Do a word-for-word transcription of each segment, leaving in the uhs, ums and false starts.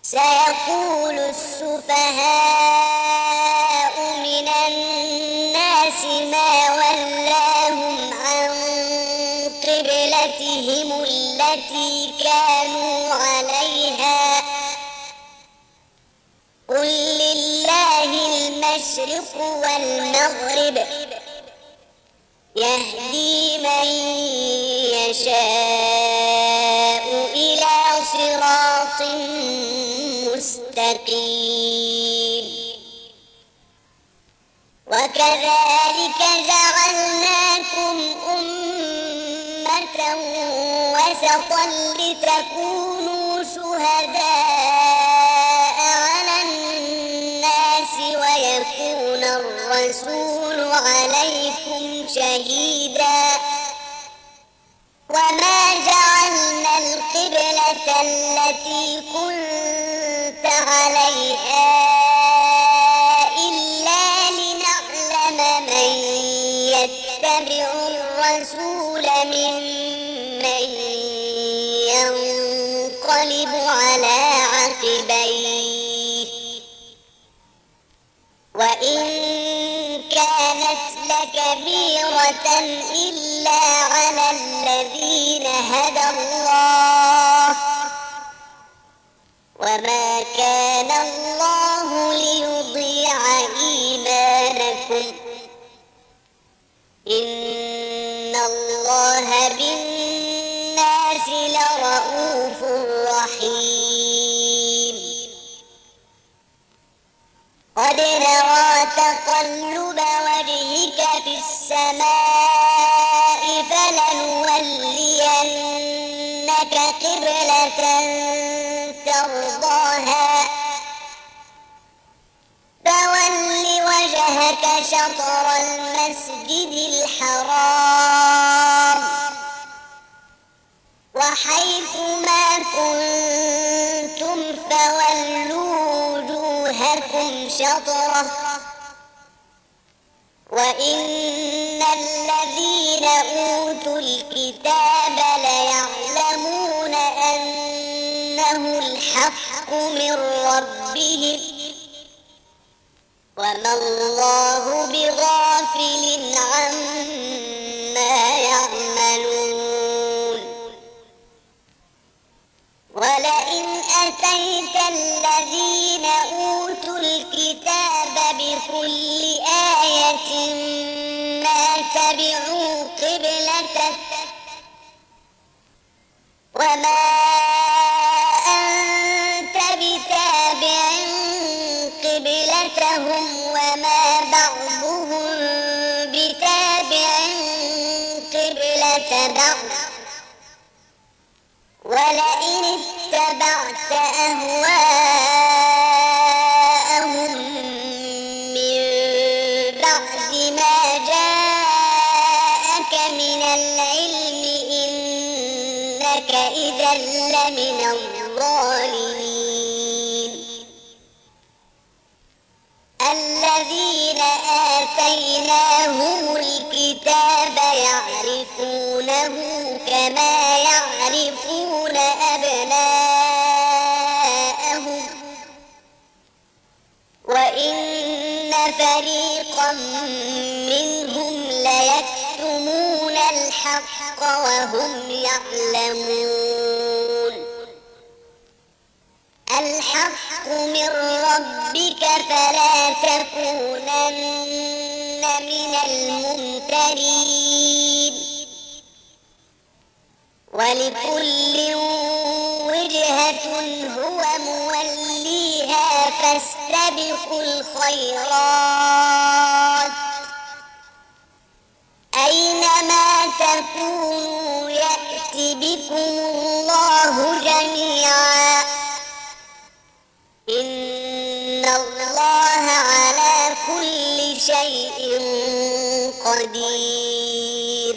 سيقول السفهاء من الناس ما ولاهم عن قبلتهم التي كانوا عليها قل لله المشرق والمغرب يهدي من يشاء إلى صراط مستقيم وكذلك جعلناكم أمة وسطا لتكونوا شهداء على الناس ويكون الرسول عليكم شهيدا وما جعلنا القبلة التي كنت عليها إلا لنعلم من يتبع الرسول ممن ينقلب على عقبيه وإن كانت لكبيرة إلا على الذين هدى الله وما كان الله ليضيع إيمانكم إن الله بالناس لرءوف رحيم قد نرى تقلب وجهك في السماء فلنولينك قبلة ترضاها فول وجهك شطر المسجد الحرام وحيث ما كنتم فولوا وجوهكم شطره وإن الذين أوتوا الكتاب ليعلمون أنه الحق من ربهم وما الله بغافل عما يعملون ولئن أتيت الذين أوتوا الكتاب بكل آية ما تبعوا قبلتك وما أنت بتابع قبلتهم وما بعضهم بتابع قبلة بعض ولئن اتبعت أهواءهم من بعد ما جاءك من العلم إنك إذا لمن الظالمين الذين آتيناهم الكتاب يعرفونه كما يعرفون أبناءهم وإن فريقا منهم ليكتمون الحق وهم يعلمون الحق من ربك فلا تكونن من الممترين ولكل وجهة هو موليها فاستبقوا الخيرات أينما تكونوا يأت بكم الله جميعا إن الله على كل شيء قدير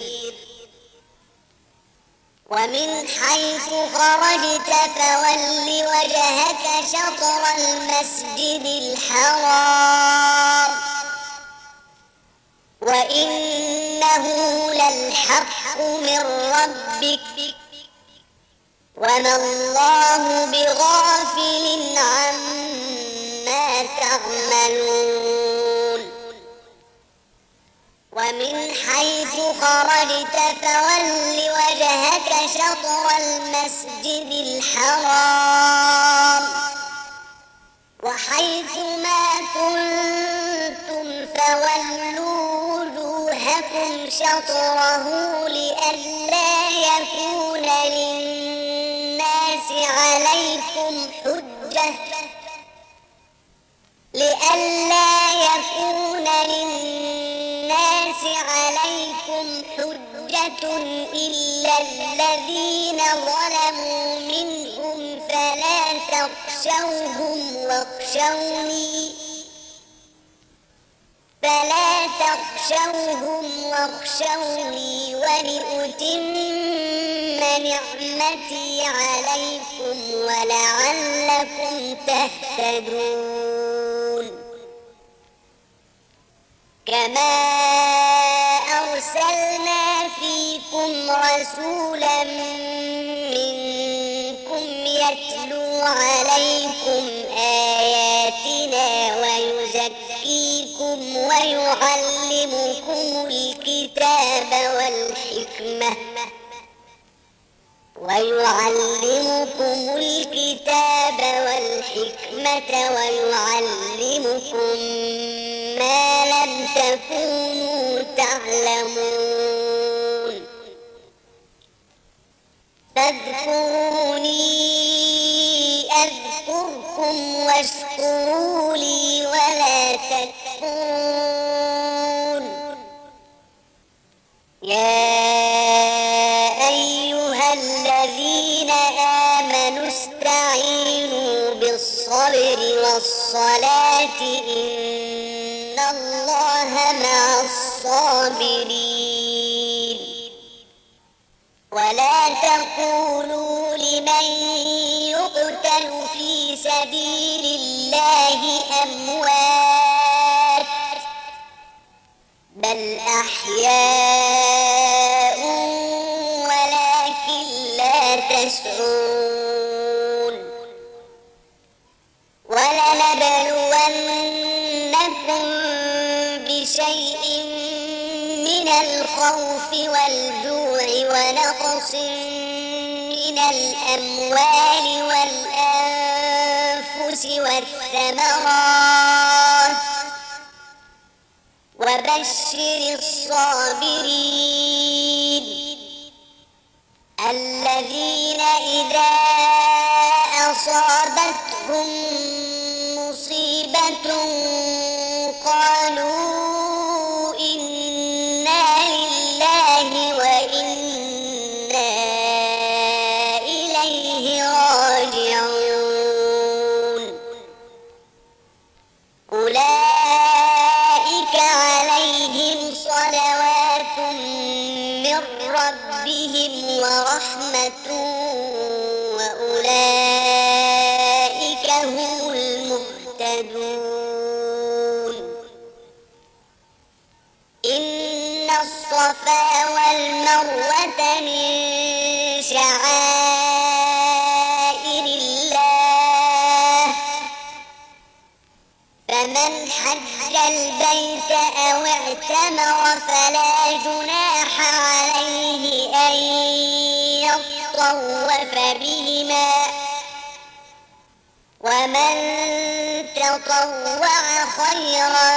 ومن حيث خرجت فول وجهك شطر المسجد الحرام وإنه للحق من ربك وما الله بغافل تعملون ومن حيث خرجت فول وجهك شطر المسجد الحرام وحيث ما كنتم فولوا وجوهكم شطره لئلا يكون للناس عليكم حجة لئلا يكون للناس عليكم حجة إلا الذين ظلموا منهم فلا تخشوهم واخشوني فلا تخشوهم واخشوني ولأتم نعمتي عليكم ولعلكم تهتدون كما أرسلنا فيكم رسولا منكم يتلو عليكم آياتنا ويزكيكم ويعلمكم الكتاب والحكمة ويعلمكم الكتاب والحكمة ويعلمكم ما لم تكونوا تعلمون فاذكروني أذكركم واشكروا لي ولا تكفرون يا أيها الذين آمنوا استعينوا بالصبر والصلاة إن الله مع الصابرين ولا تقولوا لمن يقتل في سبيل الله أموات بل أحياء ولكن لا تشعرون ولنبلونكم بشيء من الخوف والجوع ونقص من الأموال والأنفس والثمرات وبشر الصابرين الذين إذا أصابتهم مصيبة قالوا إنا لله وإنا إليه راجعون أولئك عليهم صلوات من ربهم ورحمة وأولئك هم المهتدون إن الصفا والمروة من شعائر الله فمن حج البيت أو اعتمر فلا جناح عليه أن يطوف بهما ومن تطوع خيرا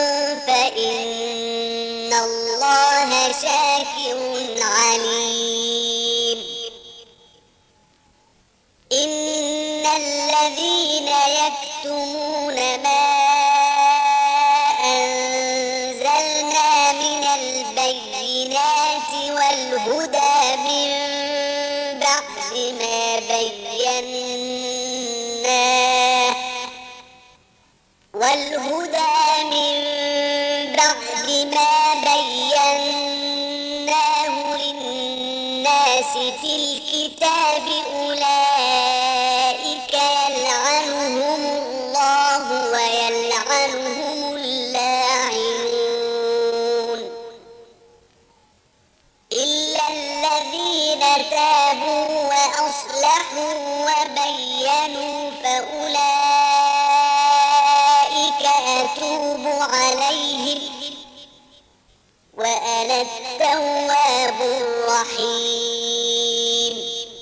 فإن الله شاكر عليم إن الذين يكتمون ما أنزلنا من البينات والهدى من بعد ما بيناه والهدى من بعد ما بيناه للناس في الكتاب أولئك يلعنهم الله ويلعنهم اللاعنون إلا الذين تابوا وأصلحوا وبينوا فأولئك وأتوب عليهم وأنا التواب الرحيم.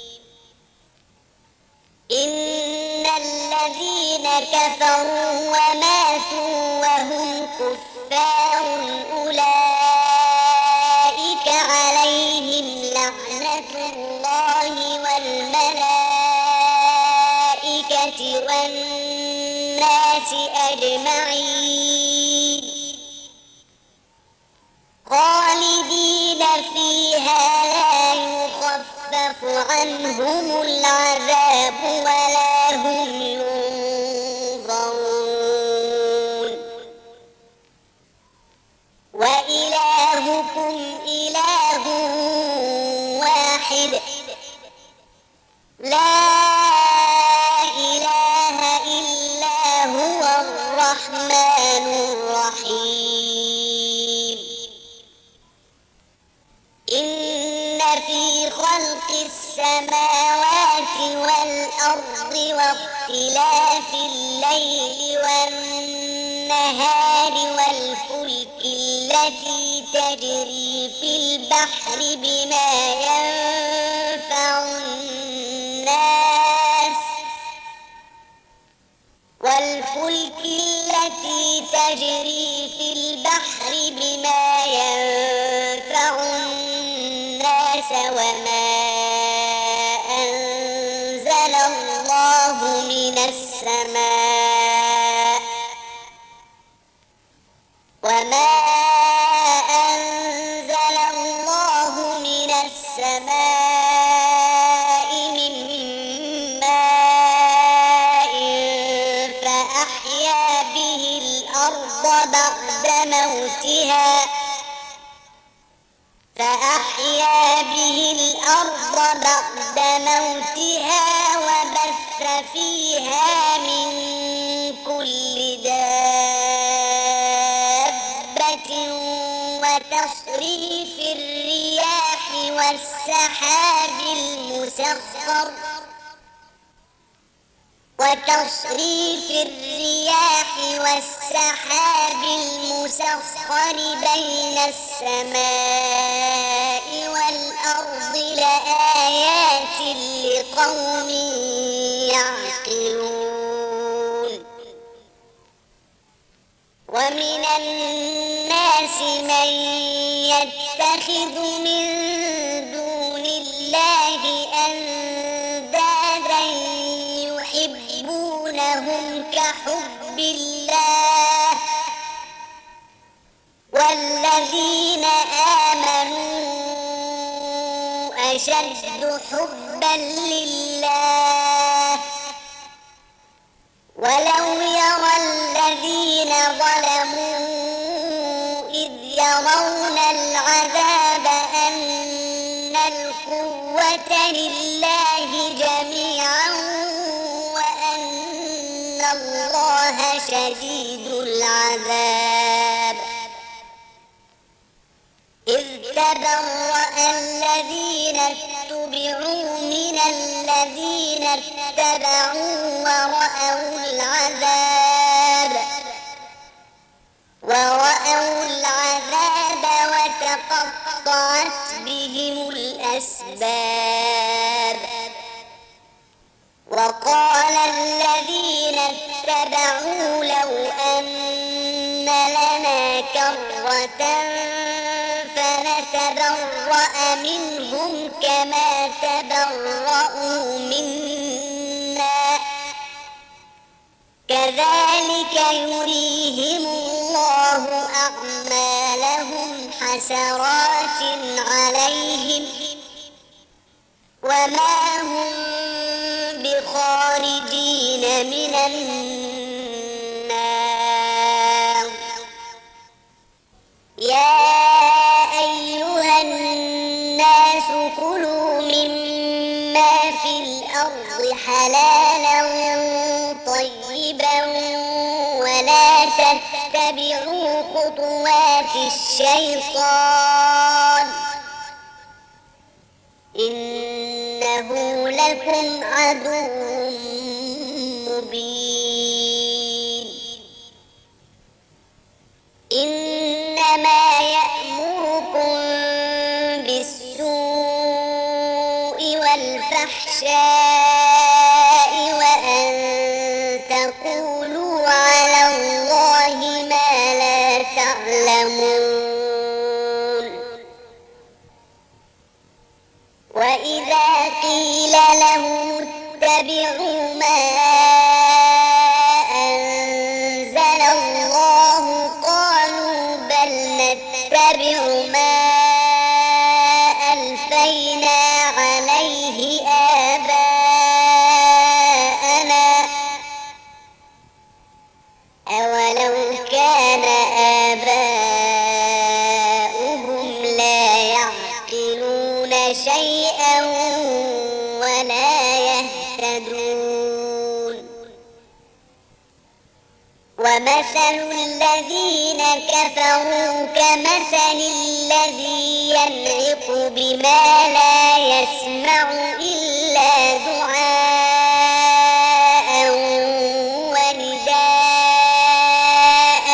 إن الذين كفروا وماتوا وهم كفار أولئك عليهم لعنة الله والملائكة والناس أجمعين خالدين فيها لا يخفف عنهم العذاب ولا هم ينظرون. وإلهكم إله واحد لا إله إلا هو الرحمن الرحيم. إن في خلق السماوات والأرض واختلاف الليل والنهار والفلك التي تجري في البحر بما ينفع الناس والفلك التي تجري في البحر بما ينفع الناس وما أنزل الله من السماء وما أنزل الله من السماء من ماء فأحيا به الأرض بعد موتها فأحيا به الأرض بعد موتها وبث فيها من كل دابة وتصريف الرياح والسحاب المسخر وتصريف الرياح والسحاب المسخر بين السماء والأرض لآيات لقوم يعقلون. ومن الناس من يتخذ من دون الله أندادا يحبونهم كحب الله والذين آمنوا أشد حبا لله ولو يرى الذين ظلموا إذ يرون العذاب أن القوة لله جميعا وأن الله شديد العذاب. إذ تبرأ الذين اتبعوا من الذين اتبعوا ورأوا العذاب ورأوا العذاب وتقطعت بهم الأسباب. وقال الذين اتبعوا لو أن لنا كرة فنتبرأ منهم كما تبرأوا منا كذلك يريهم الله أعمالهم حسرات عليهم وما هم بخارجين من النار. يا أيها الناس كلوا مما في الأرض حلالا طيبا ولا تتبعوا خطوات الشيطان إنه لكم عدو مبين. ولو كان آباؤهم لا يعقلون شيئا ولا يهتدون. ومثل الذين كفروا كمثل الذي ينعق بما لا يسمع إلا دعاء ونداء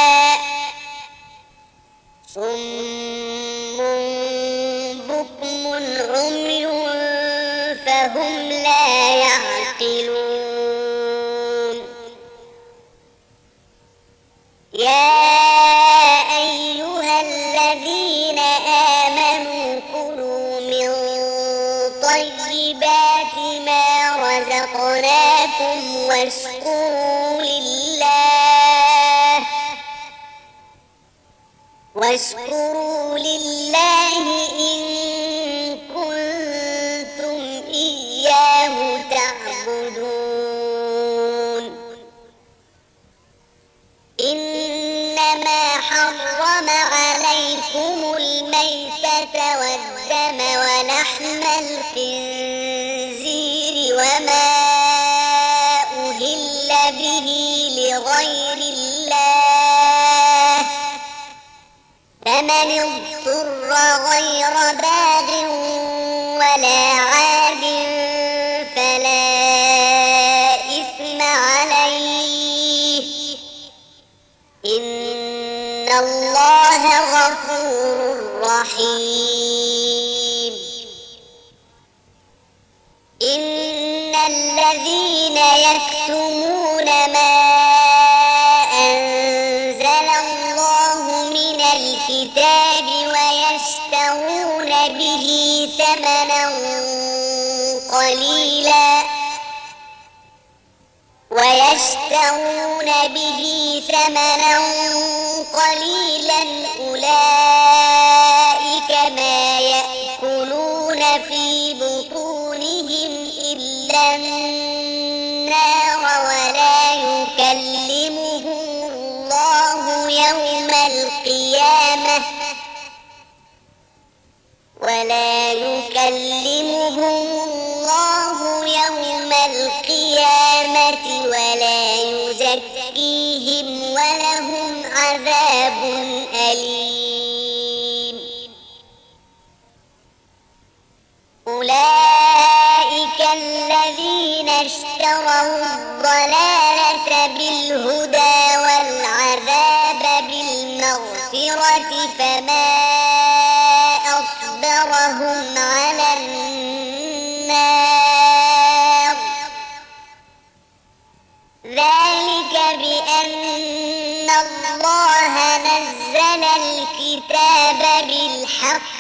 صم بكم عمي فهم لا يعقلون. يا أيها الذين آمنوا كلوا من طيبات ما رزقناكم واشكروا لله واشكروا لله إن كنتم إياه تعبدون. إنما حرم عليكم الميتة والدم ولحم الخنزير وما أهل به لغير الله، فمن اضطر غير باغ ولا عاد فلا إثم عليه، إن الله غفور رحيم. إن الذين يكتمون ما أنزل الله من الكتاب ويشترون به ثمنا قليلا ويشترون به ثمنا قليلا أولئك ما يأكلون في بطونهم إلا النار ولا يكلمهم الله يوم القيامة ولا يكلمهم الله يوم القيامة ولا يزكيهم ولهم عذاب أليم. أولئك الذين اشتروا الضلالة بالهدى والعذاب بالمغفرة فما أصبرهم على النار، ذلك بأن الله نزل الكتاب بالحق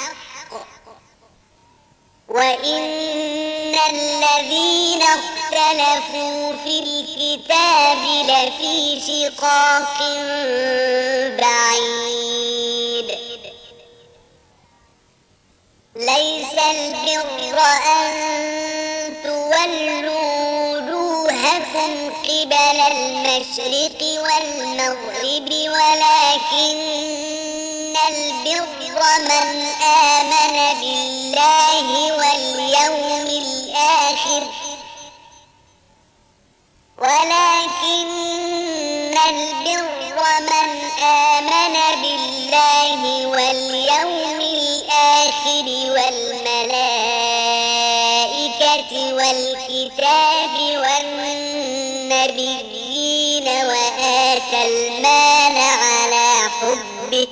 وإن الذين اختلفوا في الكتاب لفي شقاق بعيد. ليس البر أن تولوا وجوهكم قبل المشرق والمغرب ولكن البر من آمن بالله واليوم الآخر ولكن البر من آمن بالله واليوم الآخر والملائكة والكتاب والنبيين وآتى المال على حبه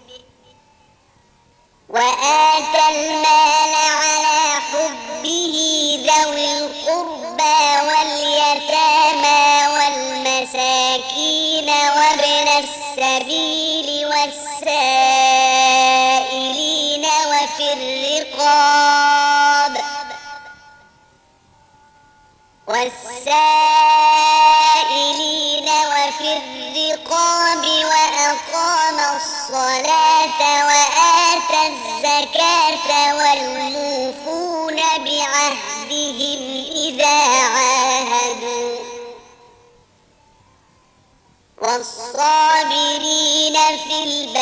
وآتى المال على حبه ذوي القربى واليتامى والمساكين وابن السبيل والسائلين وفي الرقاب والسائلين وفي الرقاب وأقام الصلاة وآتى الزكاة والموفون بعهدهم إذا عاهدوا والصابرين في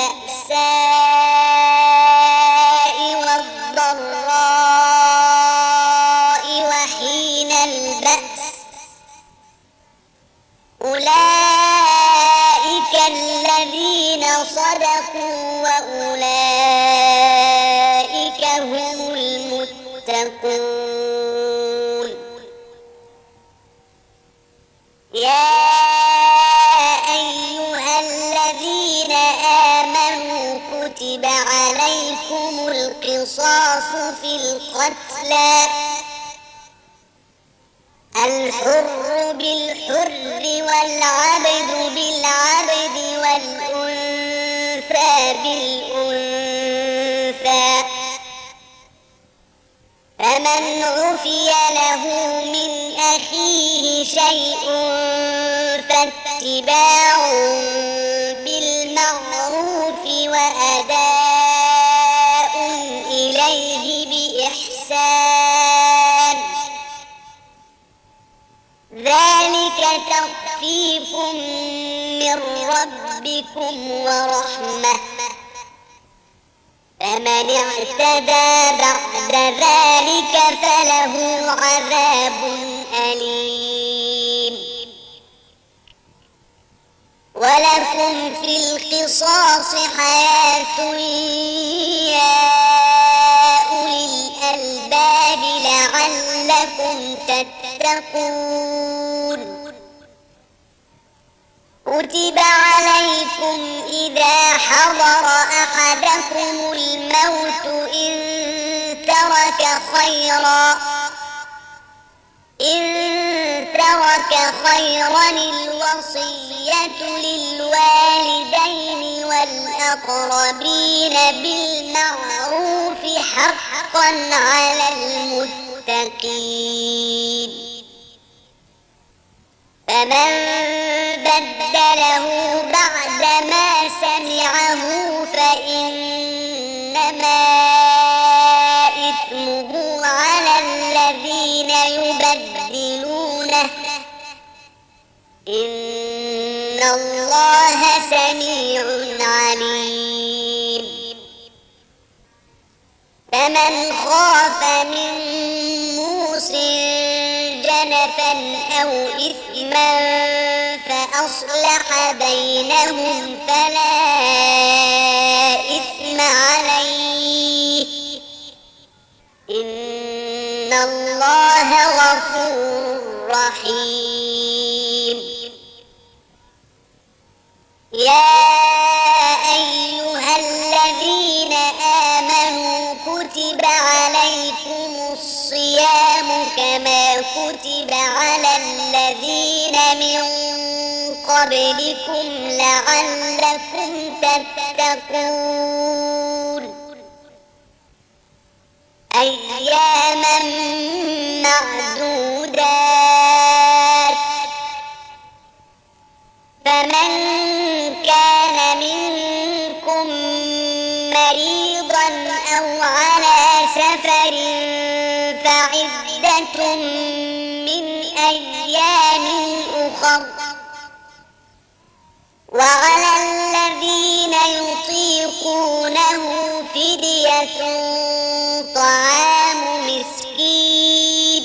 البأساء والضراء وحين البأس أولئك الذين صدقوا وأولئك هم المتقون. يا أيها الذين آمنوا كتب عليكم القصاص في القتلى الحر بالحر والعبد بالعبد والأنثى بالأنثى فمن عفي له من أخيه شيء فاتباع بالمعروف وأداء إليه بإحسان ذلك تخفيف من ربكم ورحمة فمن اعتدى بعد ذلك فله عذاب أليم. ولكم في القصاص حياة يا أولي الألباب لعلكم تتقون. كتب عليكم إذا حضر أحدكم الموت إن ترك خيرا إن ترك خيرا الوصية للوالدين والأقربين بالمعروف حقا على المتقين. فمن بدله بعدما سمعه فإنما إثمه على الذين يبدلونه إن الله سميع عليم. فمن خاف من موصٍ جنفا أو إثما فأصلح بينهم فلا إثم عليه إن الله غفور رحيم. يا أيها الذين آمنوا كتب عليكم الصيام كما كتب على الذين من قبلكم لعلكم تتقون. أياما معدودات فمن كان منكم مريضا أو على سفر فعدة من أيام أخر وعلى الذين يطيقونه فدية طعام مسكين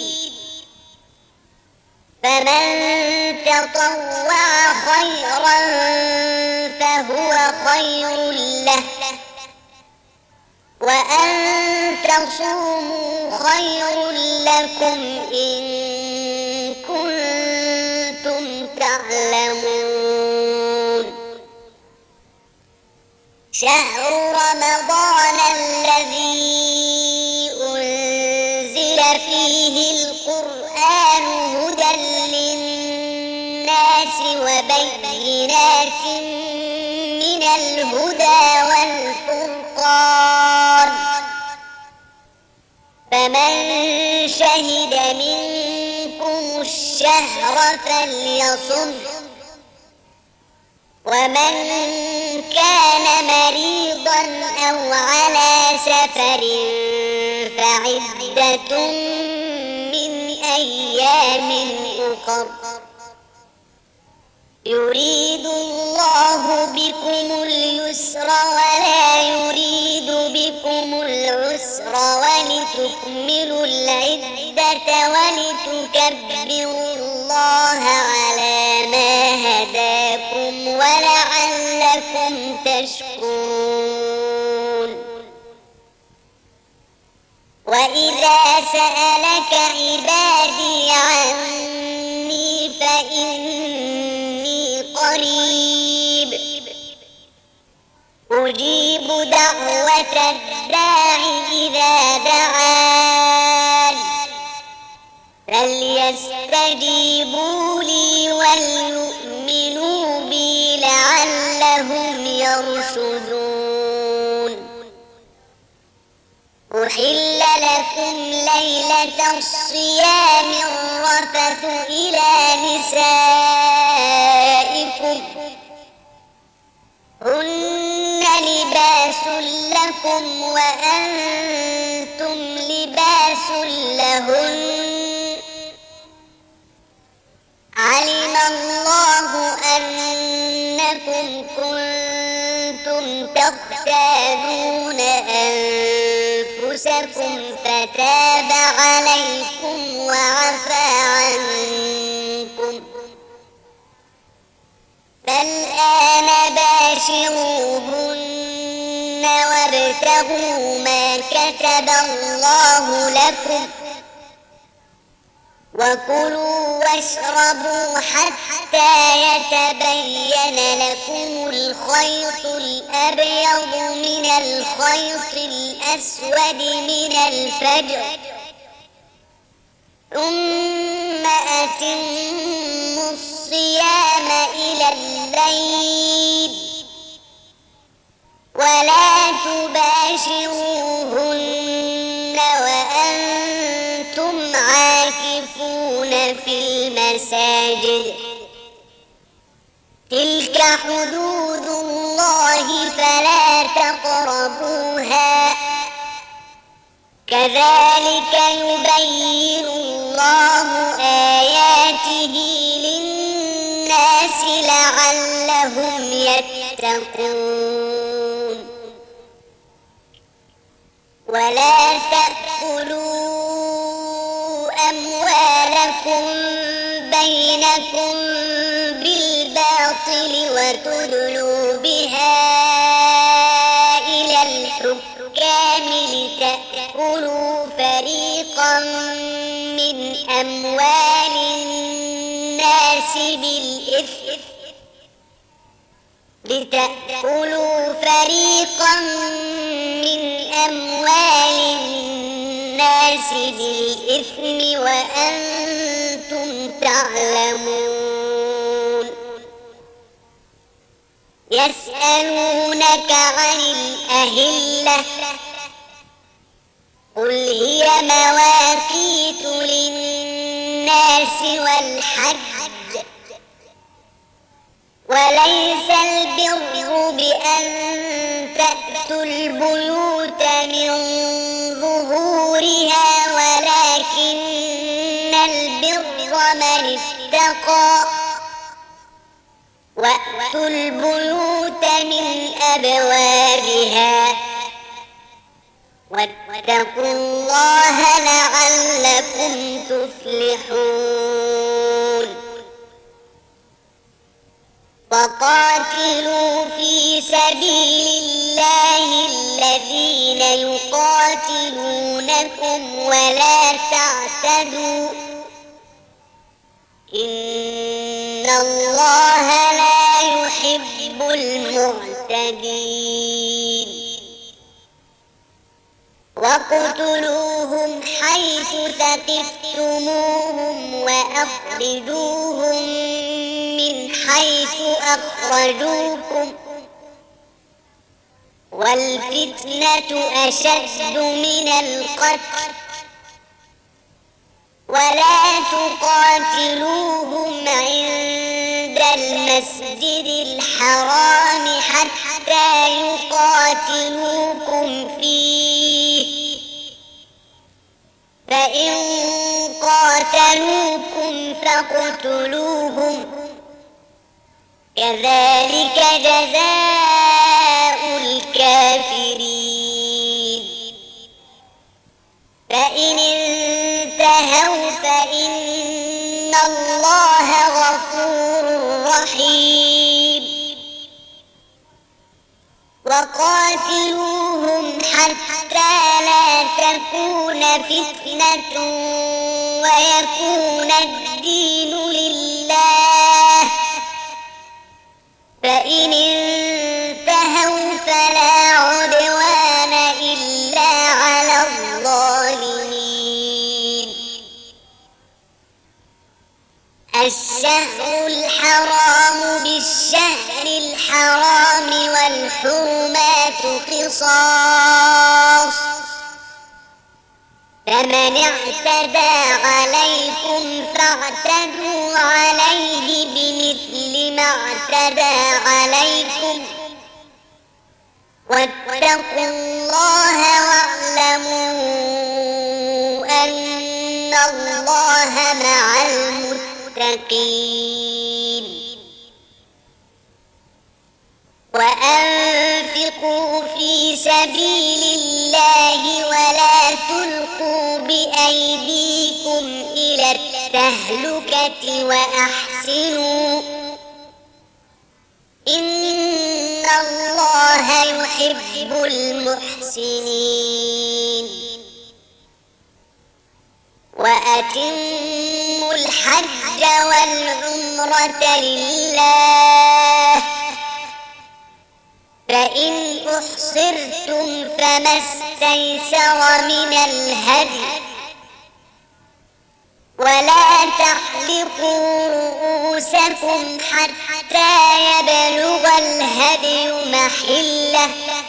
فمن تطوع خيرا فهو خير له وأن تصوموا خير لكم إن كنتم تعلمون. شهر رمضان الذي أنزل فيه القرآن هدى للناس وبينات من الهدى والفرقان فمن شهد منكم الشهر فليصم ومن كان مريضا أو على سفر فعدة من أيام أخر يريد ولتكبروا الله على ما هداكم ولعلكم تشكرون. وإذا سألك عبادي عني فإني قريب أجيب دعوة الداع إذا دعان فليستجيبوا لي وليؤمنوا بي لعلهم يرشدون. أحل لكم ليلة الصيام الرفث إلى نسائكم هن لباس لكم وأنتم لباس لهن علم الله أنكم كنتم تختانون أنفسكم فتاب عليكم وعفى عنكم فالآن باشروهن وابتغوا ما كتب الله لكم وكلوا واشربوا حتى يتبين لكم الخيط الأبيض من الخيط الأسود من الفجر ثم أتموا الصيام إلى الليل ولا تباشروهن وأنتم عاكفون في المساجد تلك حدود الله فلا تقربوها كذلك يبين الله آياته للناس لعلهم يتقون. ولا تأكلوا أموالكم بينكم بالباطل وتدلوا بها إلى الحكام لتأكلوا فريقا من أموال الناس بالإثم لتأكلوا فريقا من أموال الناس بالإثم وأنتم تعلمون. يسألونك عن الأهلة قل هي مواقيت للناس والحج وليس البر بأن تأتوا البيوت من ظهورها ولكن البر من اتقى وأتوا البيوت من أبوابها واتقوا الله لعلكم تفلحون. وقاتلوا في سبيل الله الذين يقاتلونكم ولا تعتدوا إن الله لا يحب المعتدين. وقتلوهم حيث ثقفتموهم وأخرجوهم من حيث أخرجوكم والفتنة أشد من القتل ولا تقاتلوهم عند المسجد الحرام حتى يقاتلوكم فيه فإن قاتلوكم فاقتلوهم كذلك جزاء الكافرين. فإن انتهوا رحيم وقاتلوهم حتى لا تكون فتنة ويكون الدين لله فإن انتهوا فلا عدوان إلا على الظالمين الشهر الحرام بالشهر الحرام والحرمات قصاص فمن اعتدى عليكم فاعتدوا عليه بمثل ما اعتدى عليكم واتقوا الله واعلموا أن الله مع المتقين وأنفقوا في سبيل الله ولا تلقوا بأيديكم إلى التهلكة وأحسنوا إن الله يحب المحسنين وأتموا الحج والعمرة لله فإن أحصرتم فما استيسر من الهدي ولا تحلقوا رؤوسكم حتى يبلغ الهدي محله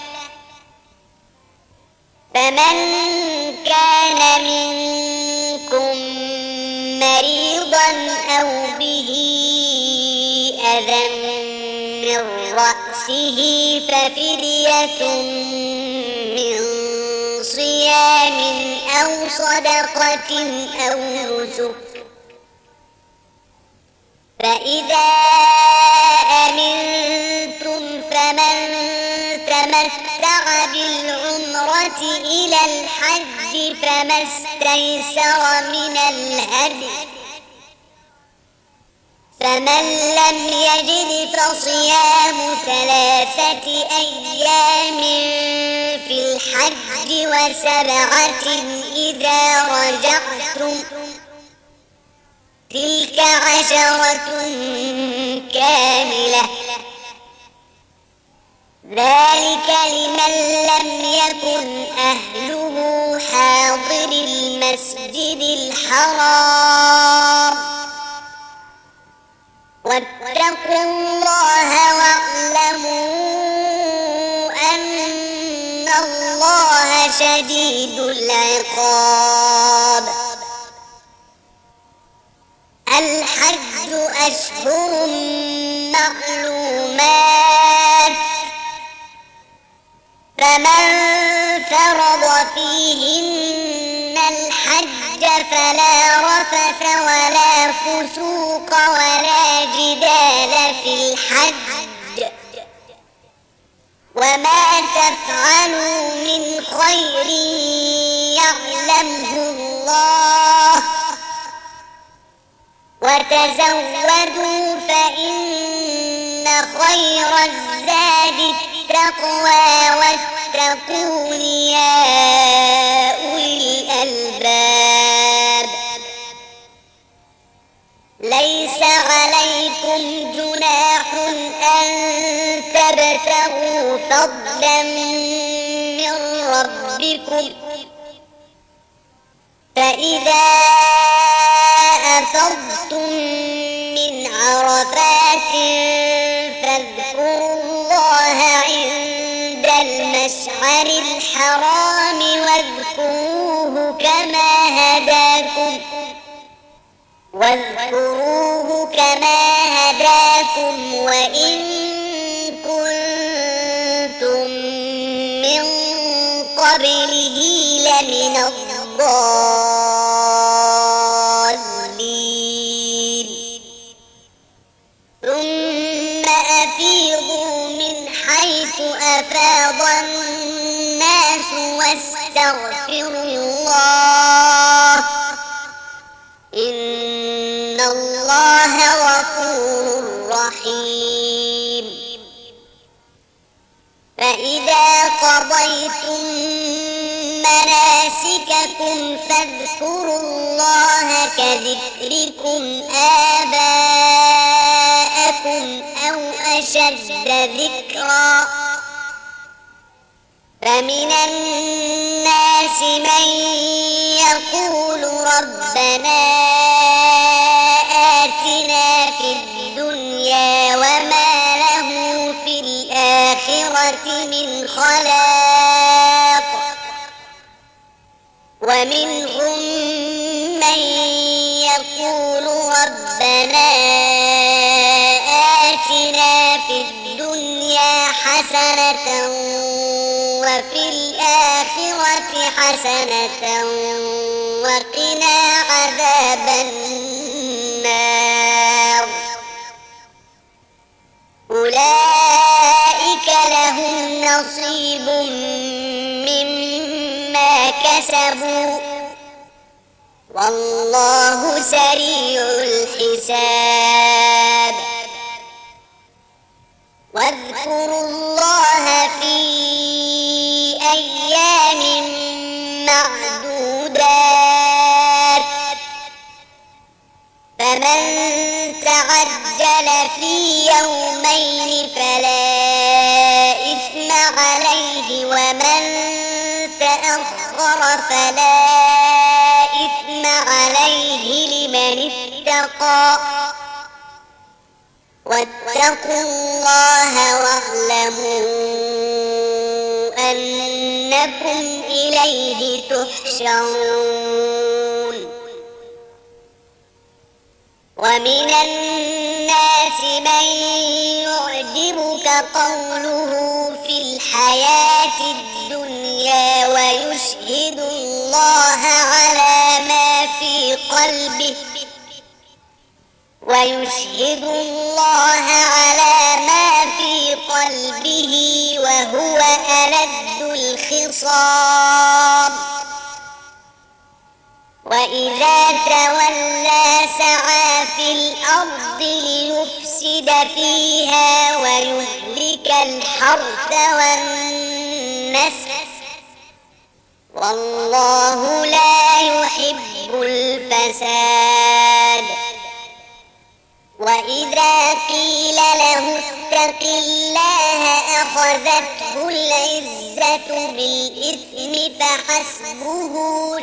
فمن كان منكم مريضا أو به أذى من رأسه ففدية من صيام أو صدقة أو نسك فإذا أمنتم فمن تمتع بالعمرة إلى الحج فما استيسر من الهدي فمن لم يجد فصيام ثلاثة أيام في الحج وسبعة إذا رجعتم تلك عشرة كاملة ذلك لمن لم يكن أهله حاضر المسجد الحرام واتقوا الله واعلموا أن الله شديد العقاب الحج أشهر معلومات فمن فرض فيهن الحج فلا رفث ولا فسوق ولا جدال في الحج وما تفعلوا من خير يعلمه الله وتزودوا فإن خير الزاد التقوى واتقون يا أولي الألباب ليس عليكم جناح أن تبتغوا فضلا من ربكم فإذا أفضتم من عرفات فاذكروا الله عند المشعر الحرام واذكروه كما هداكم واذكروه كما هداكم وإن كنتم من قبله لمن الضالين ثم أفيضوا من حيث أفاض الناس واستغفروا الله إن الله غفور رحيم. فإذا قضيتم مناسككم فاذكروا الله كذكركم آباءكم أو أشد ذكرا. فمن الناس من يقول ربنا آتنا في الدنيا وما له في الآخرة من خلاق. ومنهم من يقول ربنا آتنا في الدنيا حسنة وفي الآخرة حسنة وقنا عذاب النار. أولئك لهم نصيب مما كسبوا والله سريع الحساب. واذكروا الله في أيام معدودات. فمن تعجل في يومين فلا إثم عليه ومن تأخر فلا إثم عليه لمن اتقى. واتقوا الله واعلموا أنكم إليه تحشرون. ومن الناس من يعجبك قوله في الحياة الدنيا ويشهد الله على ما في قلبه ويشهد الله على ما في قلبه وهو ألد الخصام. وإذا تولى سعى في الأرض ليفسد فيها ويهلك الحرث والنسل والله لا يحب الفساد. وإذا قيل له اتق الله أخذته العزة بالإثم فحسبه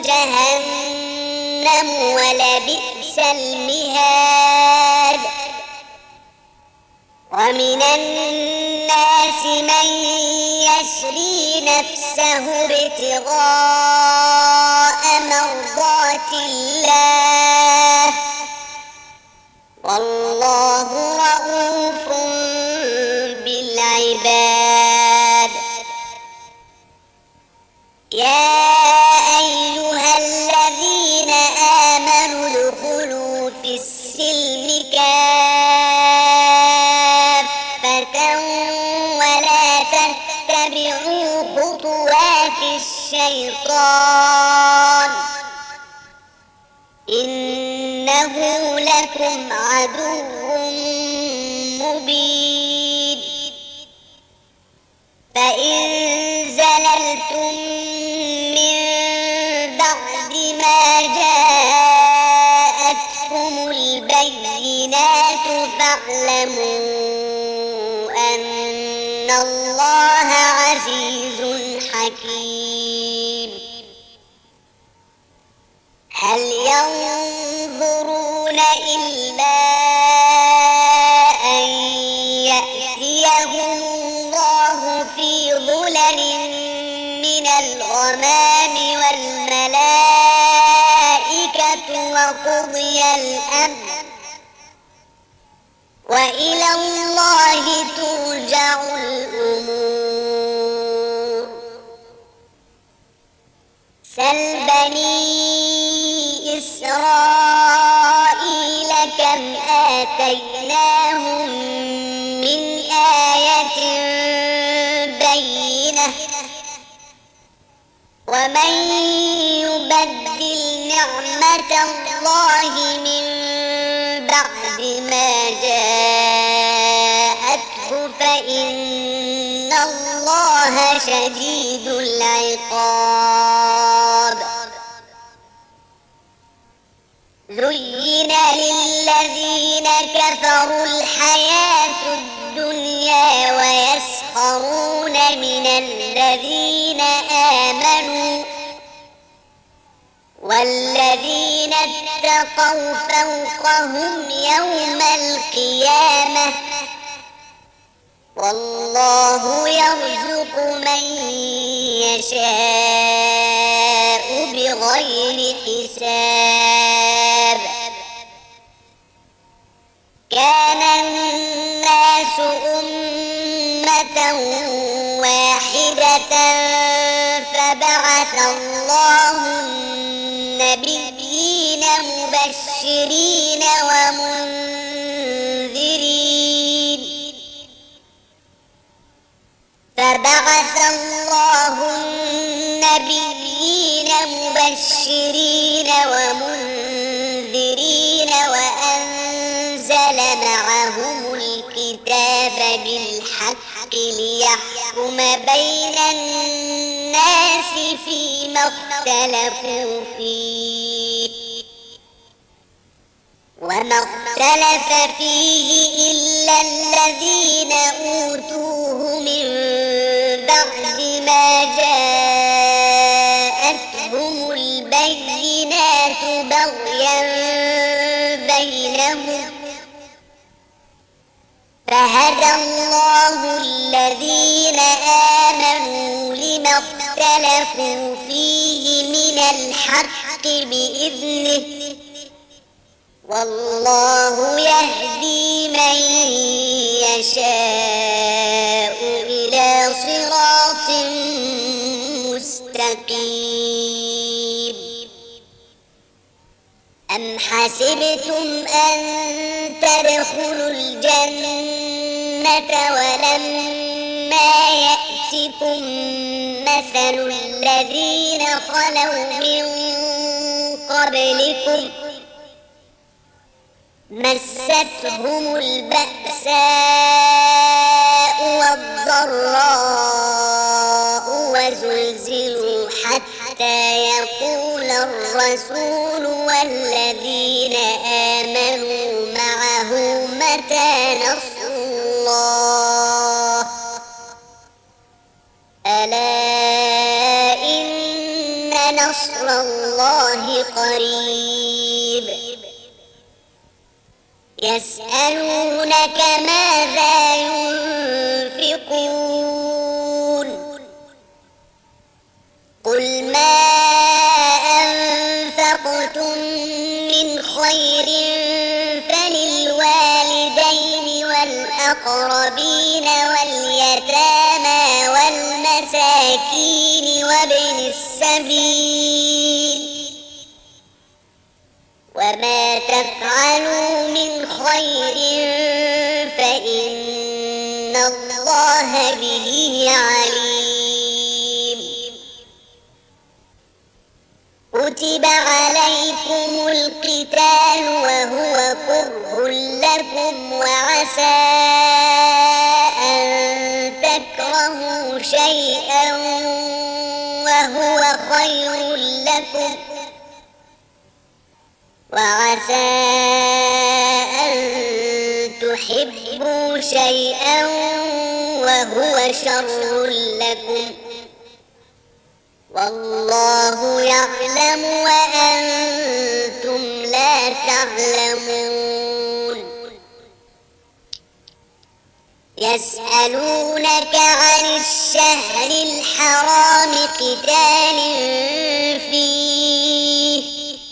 جهنم ولبئس المهاد. ومن الناس من يشري نفسه ابتغاء مرضات الله والله رؤوف بالعباد. يا أيها الذين آمنوا ادخلوا في السلم كافة ولا تتبعوا خطوات الشيطان إنه لكم عدو مبين. فإن زللتم من بعد ما جاءتكم البينات فاعلموا أن الله عزيز حكيم. هل ينظرون إلا أن يأتيهم الله في ظلل من الغمام والملائكة وقضي الأمر وإلى الله ترجع الأمور. سل بني إسرائيل كم آتيناهم من آية بينة ومن يبدل نعمة الله من بعد ما جاء شديد العقاب. زين للذين كفروا الحياة الدنيا ويسخرون من الذين آمنوا والذين اتقوا فوقهم يوم القيامة والله يرزق من يشاء بغير حساب. كان الناس أمة واحدة فبعث الله النبيين مبشرين ومنذرين فبعث الله النبيين مبشرين ومنذرين وأنزل معهم الكتاب بالحق ليحكم بين الناس فيما اختلفوا فيه وما اختلف فيه إلا الذين أوتوه من بعد ما جاءتهم البينات بغيا بينهم فهدى الله الذين آمنوا لما اختلفوا فيه من الحق بإذنه والله يهدي من يشاء إلى صراط مستقيم. أم حسبتم أن تدخلوا الجنة ولما يأتكم مثل الذين خلوا من قبلكم مستهم البأساء والضراء وزلزلوا حتى يقول الرسول والذين آمنوا معه متى نصر الله ألا إن نصر الله قريب. يسألونك ماذا ينفقون قل ما أنفقتم من خير فللوالدين والأقربين واليتامى والمساكين وابن السبيل وما تفعلوا من خير فإن الله به عليم. كتب عليكم القتال وهو كره لكم وعسى أن تكرهوا شيئا وهو خير لكم وعسى أن تحبوا شيئا وهو شر لكم والله يعلم وأنتم لا تعلمون. يسألونك عن الشهر الحرام قتال فيه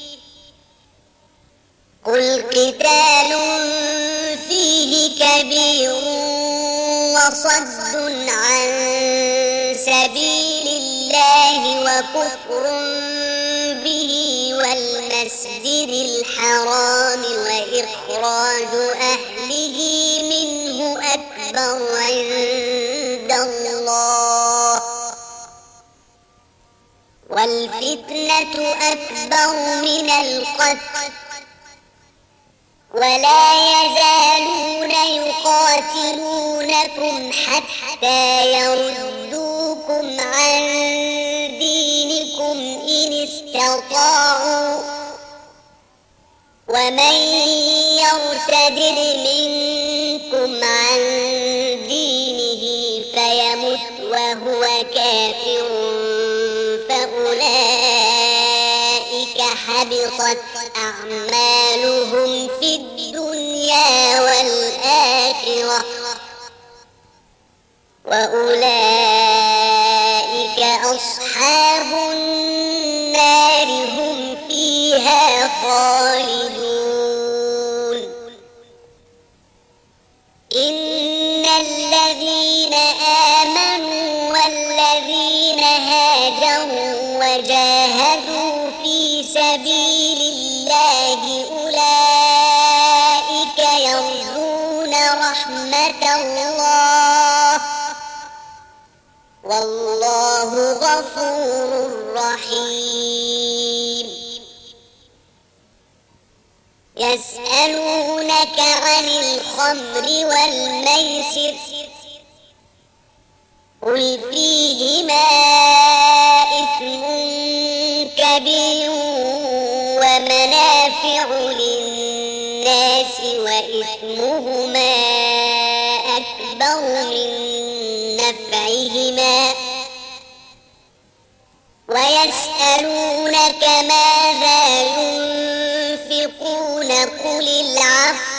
قل قتال فيه كبير وصد عن سبيل الله وكفر به والمسجد الحرام وإخراج أهله منه أكبر عند الله والفتنة أكبر من القتل ولا يزالون يقاتلونكم حتى يردوكم أطاعوا ومن يرتد منكم عن دينه فيمت وهو كافر فأولئك حبطت أعمالهم في الدنيا والآخرة وأولئك أصحاب النار هم فيها خالدون إن الذين آمنوا والذين هاجروا وجاهدوا في سبيل الله أولئك يرجون رحمة الله والله غفور رحيم يسألونك عن الخمر والميسر قل فيهما إثم كبير ومنافع للناس وإثمهما أكبر من نفعهما ويسألونك ماذا ينفقون قل العفو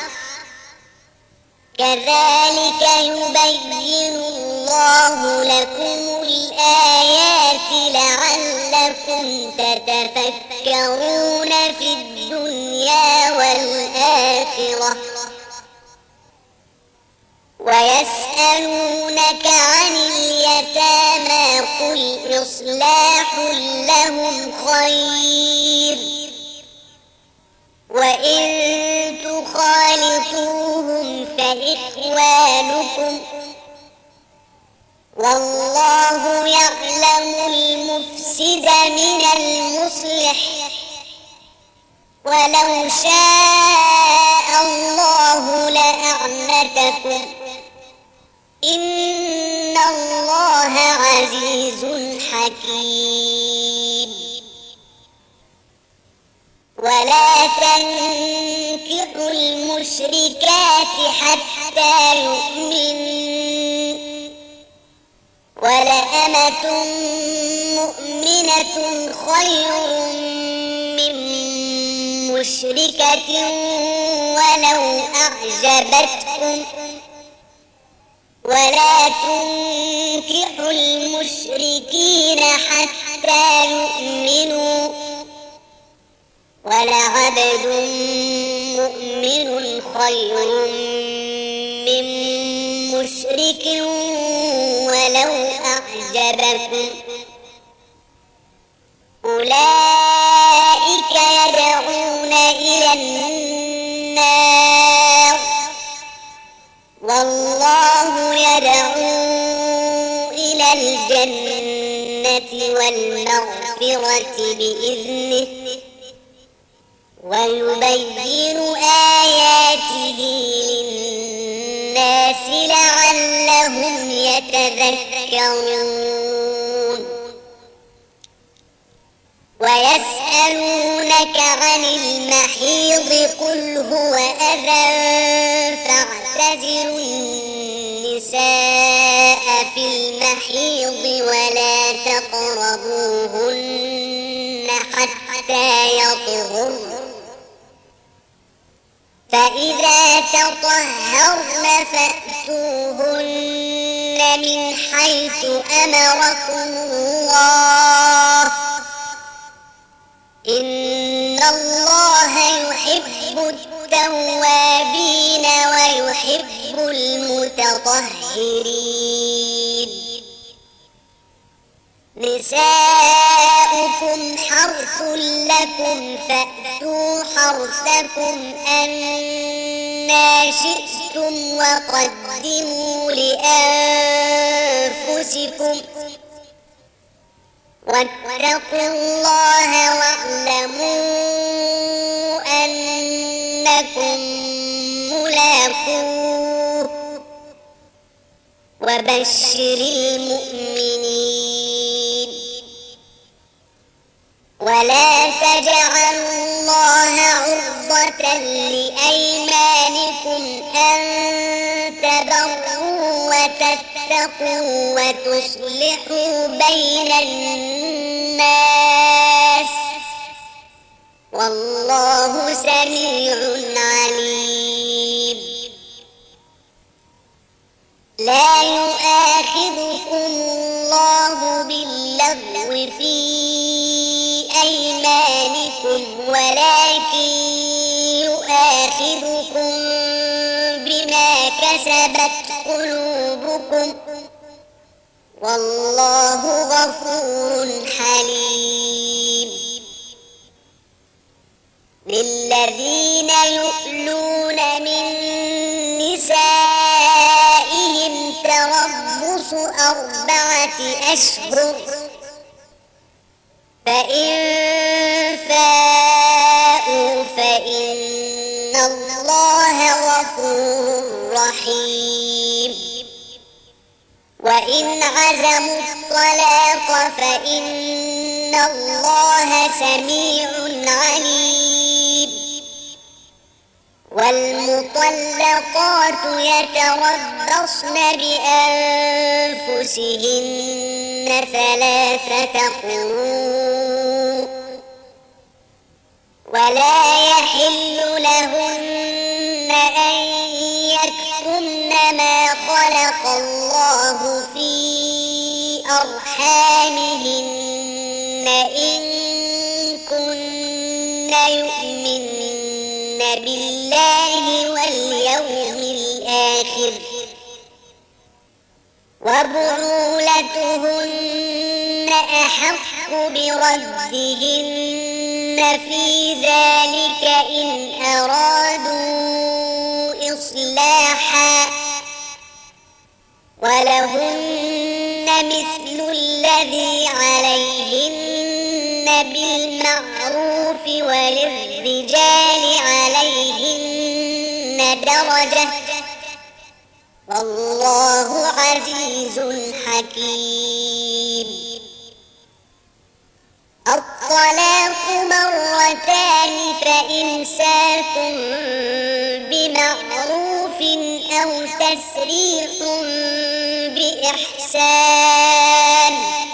كذلك يبين الله لكم الآيات لعلكم تتفكرون في الدنيا والآخرة ويسألونك عن اليتامى قل إصلاح لهم خير وإن تخالطوهم فإخوانكم والله يعلم المفسد من المصلح ولو شاء الله لأعنتكم إن الله عزيز حكيم ولا تنكحوا المشركات حتى يؤمنوا ولأمة مؤمنة خير من مشركة ولو أعجبتكم ولا تنكحوا المشركين حتى يؤمنوا ولعبد مؤمن خير من مشرك ولو أعجبكم أولئك يدعون إلى النار والله يدعو إلى الجنة والمغفرة بإذنه ويبين آياته للناس لعلهم يتذكرون ويسألونك عن المحيض قل هو أذى فاعتزلوا النساء في المحيض ولا تقربوهن حتى يطهرن فإذا تطهرن فأتوهن من حيث أمركم الله إن الله يحب التوابين ويحب المتطهرين نساؤكم حرث لكم فأتوا حرثكم أنى شئتم وقدموا لأنفسكم واتقوا الله واعلموا أنكم ملاقوه وبشر المؤمنين ولا تجعلوا الله عرضة لأيمانكم أن تبروا وتتقوا وتصلحوا بين الناس والله سميع عليم. لا يؤاخذكم الله باللغو في أيمانكم ولكن يؤاخذكم بما كسبت قلوبكم والله غفور حليم. للذين يؤلون من نسائهم تربص أربعة أشهر فإن فاءوا فإن الله غفور رحيم. وإن عزموا الطلاق فإن الله سميع عليم. والمطلقات يتربصن بأنفسهن ثلاثة قروء ولا يحل لهن أن يكتمن ما خلق الله في أرحامهن إن كن يؤمن بالله واليوم الآخر وبعولتهن أحق بردهن في ذلك إن أرادوا إصلاحا ولهن مثل الذي عليهن بالمعروف وللرجال عليهن درجة والله عزيز حكيم. الطلاق مرتان فإمساك بمعروف أو تسريح بإحسان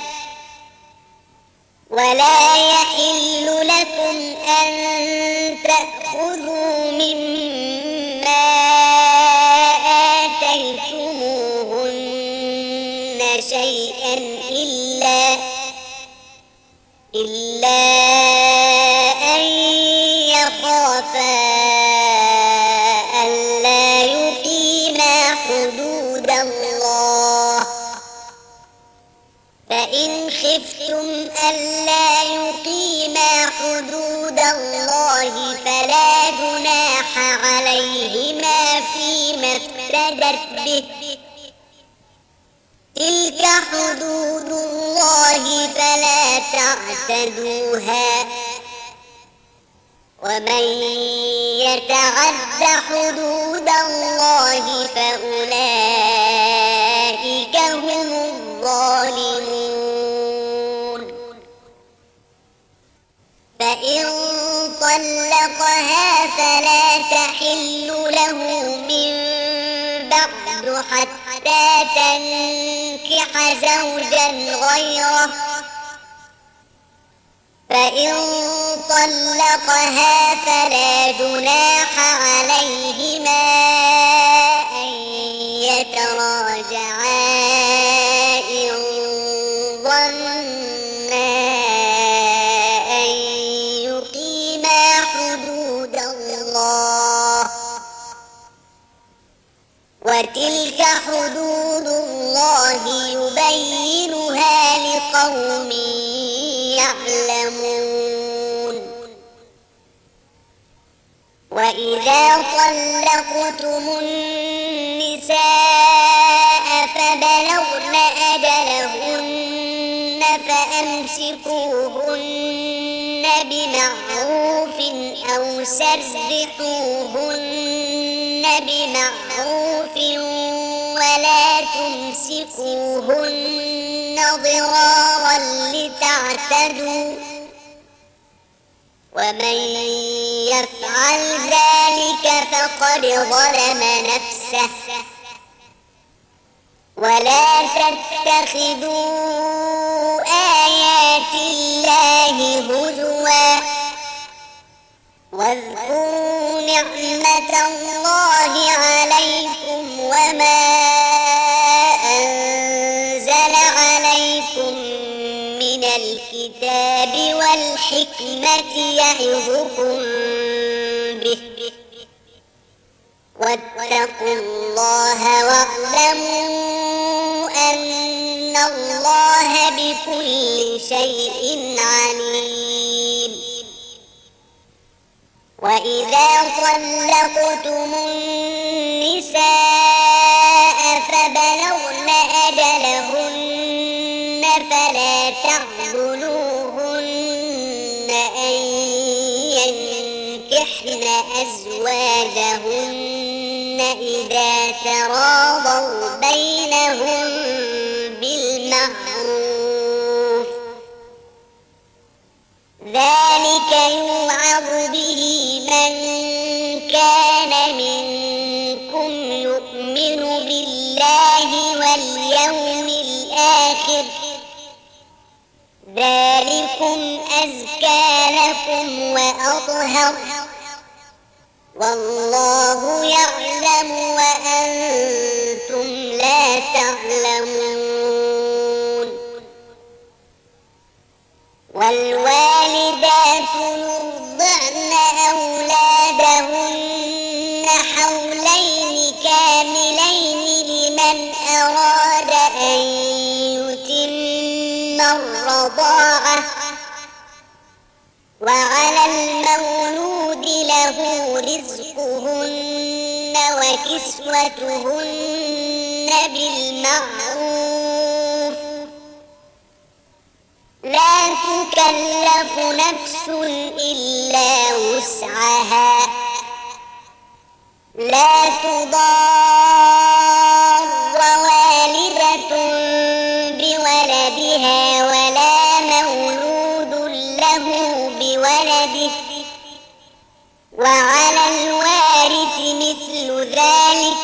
ولا يحل لكم أن تأخذوا مما آتيتموهن شيئا إلا إلا أن يخافا ألا يقيما حدود الله فإن خفتم ألا يقيما حدود الله فلا جناح عليهما فيما افتدت به تلك حدود الله فلا تعتدوها ومن يتعد حدود الله فأولئك هم الظالمون. فإن طلقها فلا تحل له من بعد حتى تنكح زوجا غيره فإن طلقها فلا جناح عليهما أن يتراجعا إن ظنا أن يقيما حدود الله وتلك حدود الله يبينها لقوم يعلمون. وإذا طلقتم النساء فبلغن أجلهن فأمسكوهن بمعروف أو سرحوهن بمعروف ولا تمسكوهن ضرارا لتعتدوا ومن يفعل ذلك فقد ظلم نفسه ولا تتخذوا آيات الله هزوا واذكروا نعمة الله عليكم وما أنزل عليكم من الكتاب والحكمة يعظكم به واتقوا الله واعلموا أن الله بكل شيء عليم. وإذا طلقتم النساء فبلغن أجلهن فلا تعضلوهن أن ينكحن أزواجهن إذا تراضوا بينهم بالمعروف ذلك يوعظ به من كان منكم يؤمن بالله واليوم الآخر ذلكم أزكى لكم وأطهر والله يعلم وأنتم لا تعلمون. والوالدات يرضعن أولادهن حولين كاملين لمن أراد أن يتم الرضاعة وعلى المولود له رزقهن وكسوتهن بالمعروف لا تكلف نفس إلا وسعها لا تضار والدة بولدها ولا مولود له بولده وعلى الوارث مثل ذلك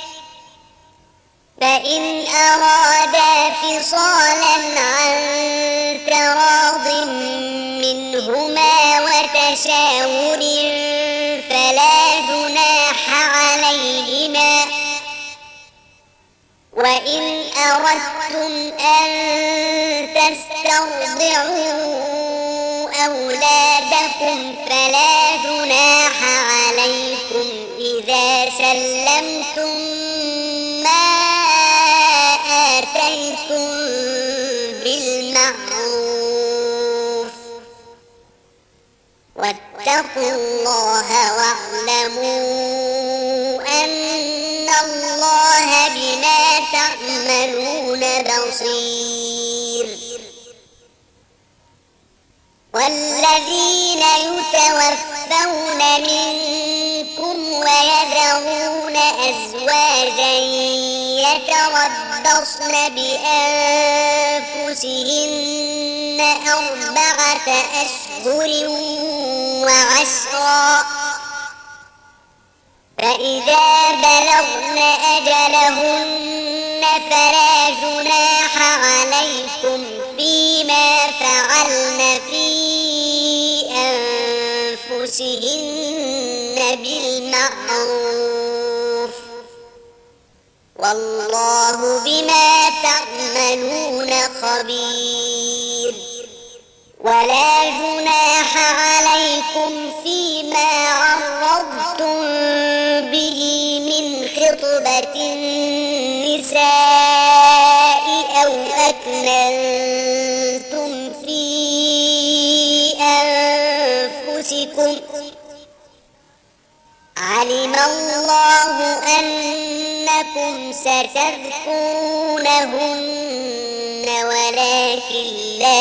فإن أرادا فصالا عن تراض منهما وتشاور فلا جناح عليهما. وإن أردتم أن تسترضعوا أولادكم فلا جناح عليكم إذا سلمتم ما آتيتم بالمعروف واتقوا الله واعلموا أن الله بما تعملون بصير. والذين يتوفون منكم ويذرون أزواجا يتربصن بأنفسهن أربعة أشهر وعشرا فإذا بلغن أجلهن فلا جناح عليكم فيما فعلن في أنفسهن بالمعروف والله بما تعملون خبير. ولا جناح عليكم فيما عرضتم به من خطبة النساء أو أكننتم في أنفسكم علم الله أنكم ستذكرونهن ولكن لا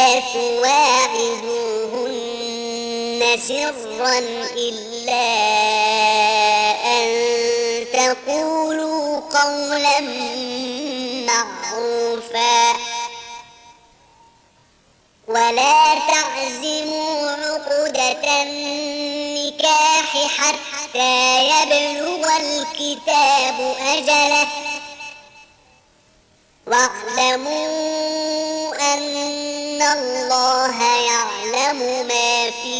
تواعدوهن سرا إلا أن تقولوا قولا معروفا ولا تعزموا عقدة حتى يبلغ الكتاب أجله واعلموا أن الله يعلم ما في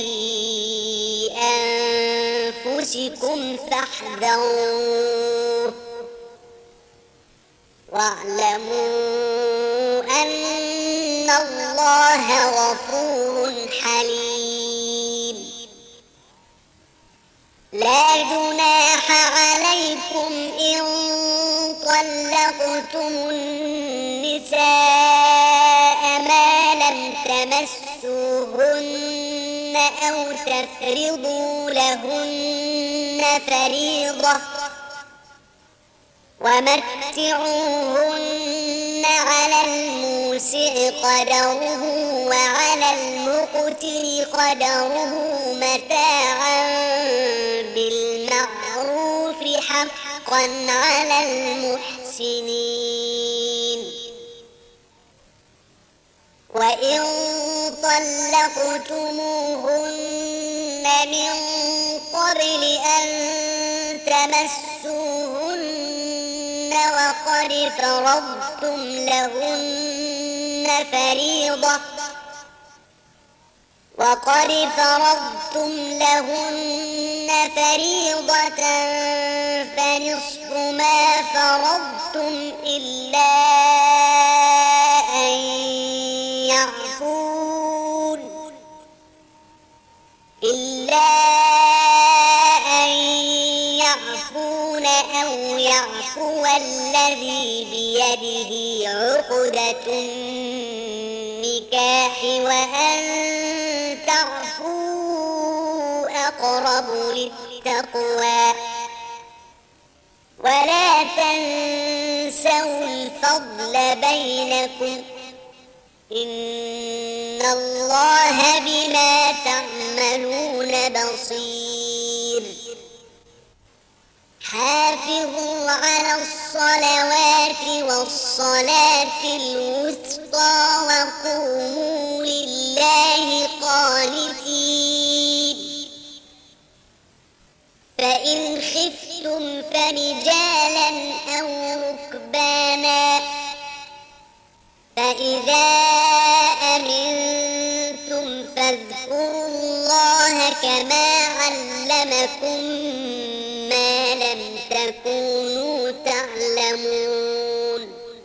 أنفسكم فاحذروه واعلموا أن الله غفور حليم. لا جناح عليكم إن طلقتم النساء ما لم تمسوهن أو تفرضوا لهن فريضة ومتعوهن على الموسع قدره وعلى المقتر قدره متاعا بالمعروف حقا على المحسنين. وإن طلقتموهن من قبل أن تمسوهن وقد فرضتم لهن فريضة وقد فرضتم لهن فريضة فنصف ما فرضتم إلا أن يعفون إلا أن يعفون أو يعفو الذي بيده عقدة النكاح وأن تعفوا أقرب للتقوى ولا تنسوا الفضل بينكم إن الله بما تعملون بصير. حافظوا على الصلوات والصلاة الوسطى وقوموا لله قانتين. فإن خفتم فرجالا أو ركبانا فإذا أمنتم فاذكروا الله كما علمكم ما لم تكونوا تعلمون.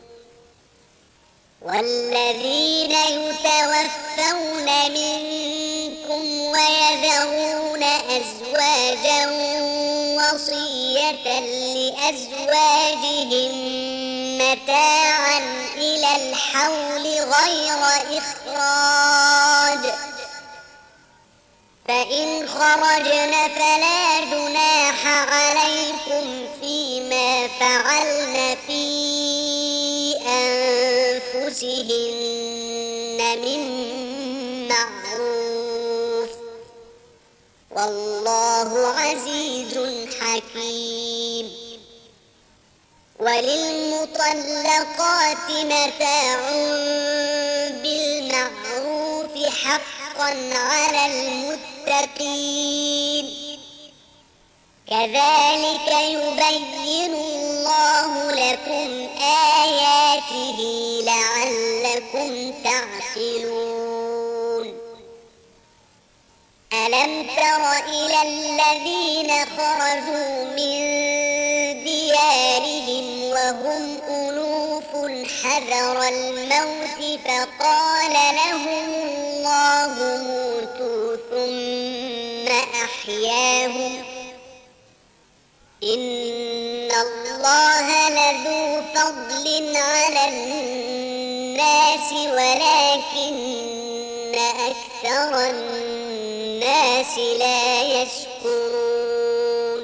والذين يتوفون منكم ويذرون أزواجا وصية لأزواجهم متاعا إلى الحول غير إخراج فإن خرجن فلا جناح عليكم فيما فعلن في أنفسهن من معروف والله عزيز حكيم. وللمطلقات متاع بالمعروف حقا على المتقين كذلك يبين الله لكم آياته لعلكم تعقلون. ألم تر إلى الذين خرجوا من ديارهم وهم ألوف حذر الموت فقال لهم الله موتوا ثم أحياهم إن الله لذو فضل على الناس ولكن أكثر الناس لا يشكرون.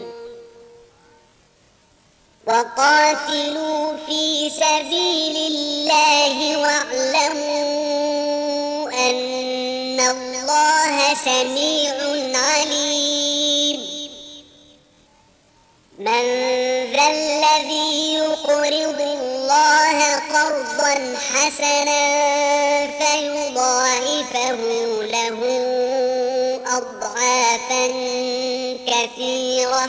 وقاتلوا في سبيل الله واعلموا أن الله سميع عليم. من ذا الذي يقرض الله قرضا حسنا فيضاعفه له أضعافا كثيرة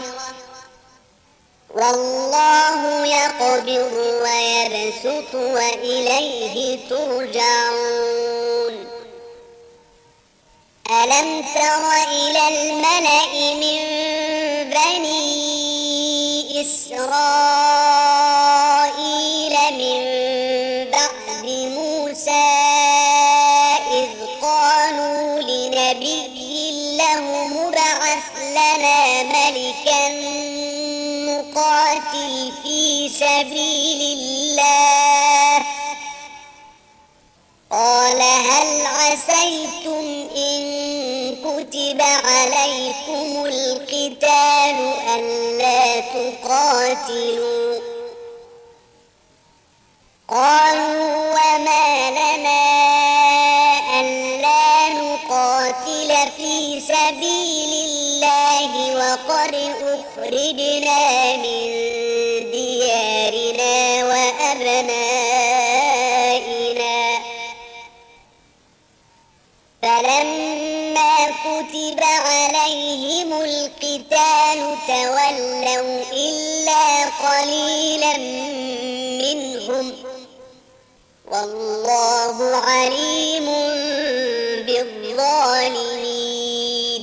والله يقبض ويبسط وإليه ترجعون ألم تر إلى الملأ من بني إسرائيل من بعد موسى إذ قالوا لنبي له ابعث لنا ملكا نقاتل في سبيل الله قال هل عسيتم إن كتب عليكم القتال ألا تقاتلوا قالوا وما لنا ألا نقاتل في سبيل الله وقد أخرجنا من ديارنا وأبنائنا فلما كتب عليهم القتال تولوا إلا قليلا منهم والله عليم بالظالمين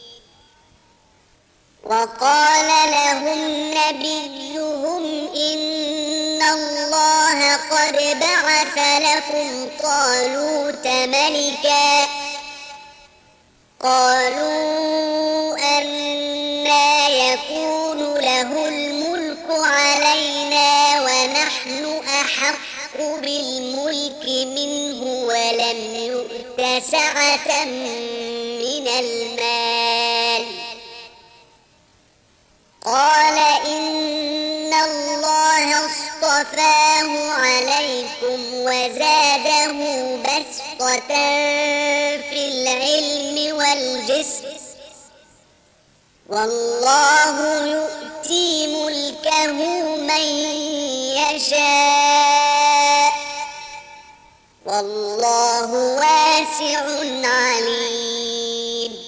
وقال لهم نبيهم إن الله قد بعث لكم طالوت ملكا قالوا أنى يكون له الملك علينا ونحن أحق بالملك منه ولم يؤت سعة من المال قال إن الله اصطفاه عليكم وزاده بسطة في العلم والجسم والله يؤتي ملكه من يشاء والله واسع عليم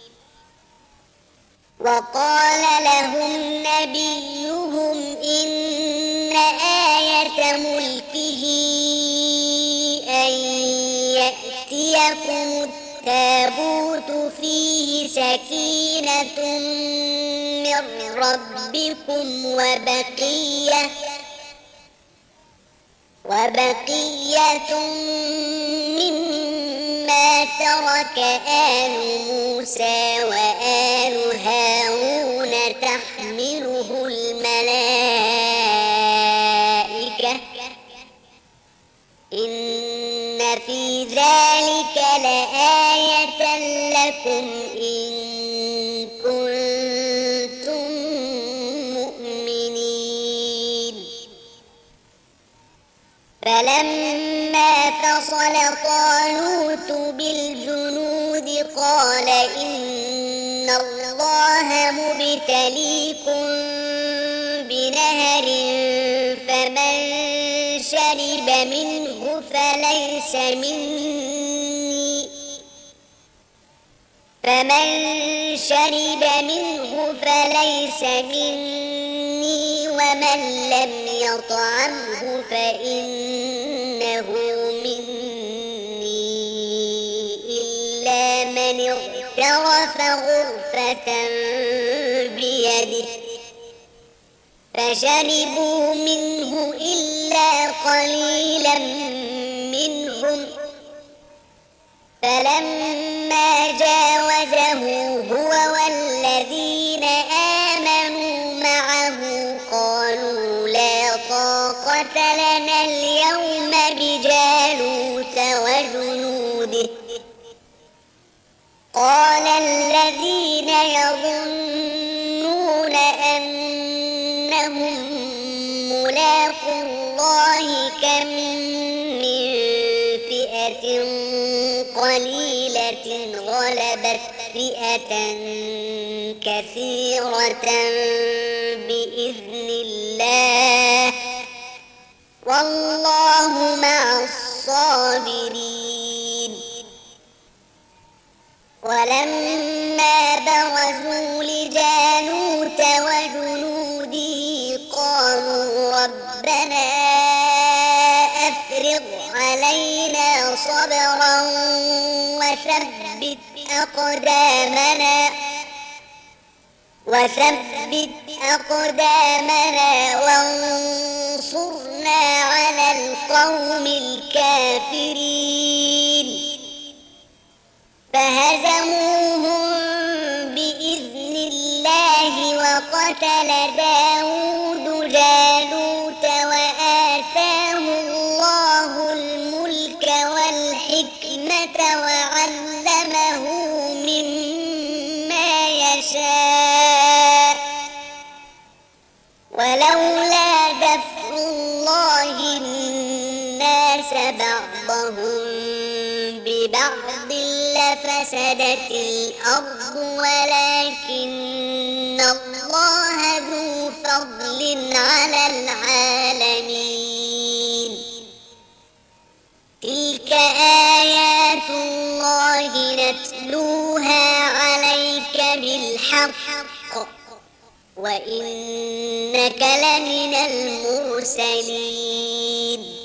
وقال لهم نبيهم إن آية ملكه أن يأتيكم التابوت فيه سكينة من ربكم وبقية وبقية مما ترك آل موسى وآل هارون تحمله الملائكة إن في ذلك لآية لكم إن كنتم مؤمنين فلما فصل طالوت بالجنود قال إن الله مبتليكم بنهر فمن شرب منه فليس مني فمن شرب منه فليس مني ومن لم يطعمه فإنه مني إلا من اغترف غرفة بيده فشربوا منه إلا قليلا منهم فلما جاوزه هو والذين آمنوا معه قالوا لا طاقة لنا اليوم بجالوت وجنوده قال الذين يظنون أنهم ملاقو الله كم من فئة قليلة غلبت فئة كثيرة بإذن الله والله مع الصابرين ولما برزوا لجالوت وجنوده قالوا ربنا أفرغ علينا صبرا وثبت أقدامنا وثبت أقدامنا وانصرنا على القوم الكافرين فهزموهم بإذن الله وقتل داود جالوت وآتاه الله الملك والحكمة وعلمه مما يشاء ولولا دفع الله الناس بعضهم ببعض لفسدت الأرض ولكن الله ذو فضل على العالمين تلك آيات الله نتلوها عليك بالحق وإنك لمن المرسلين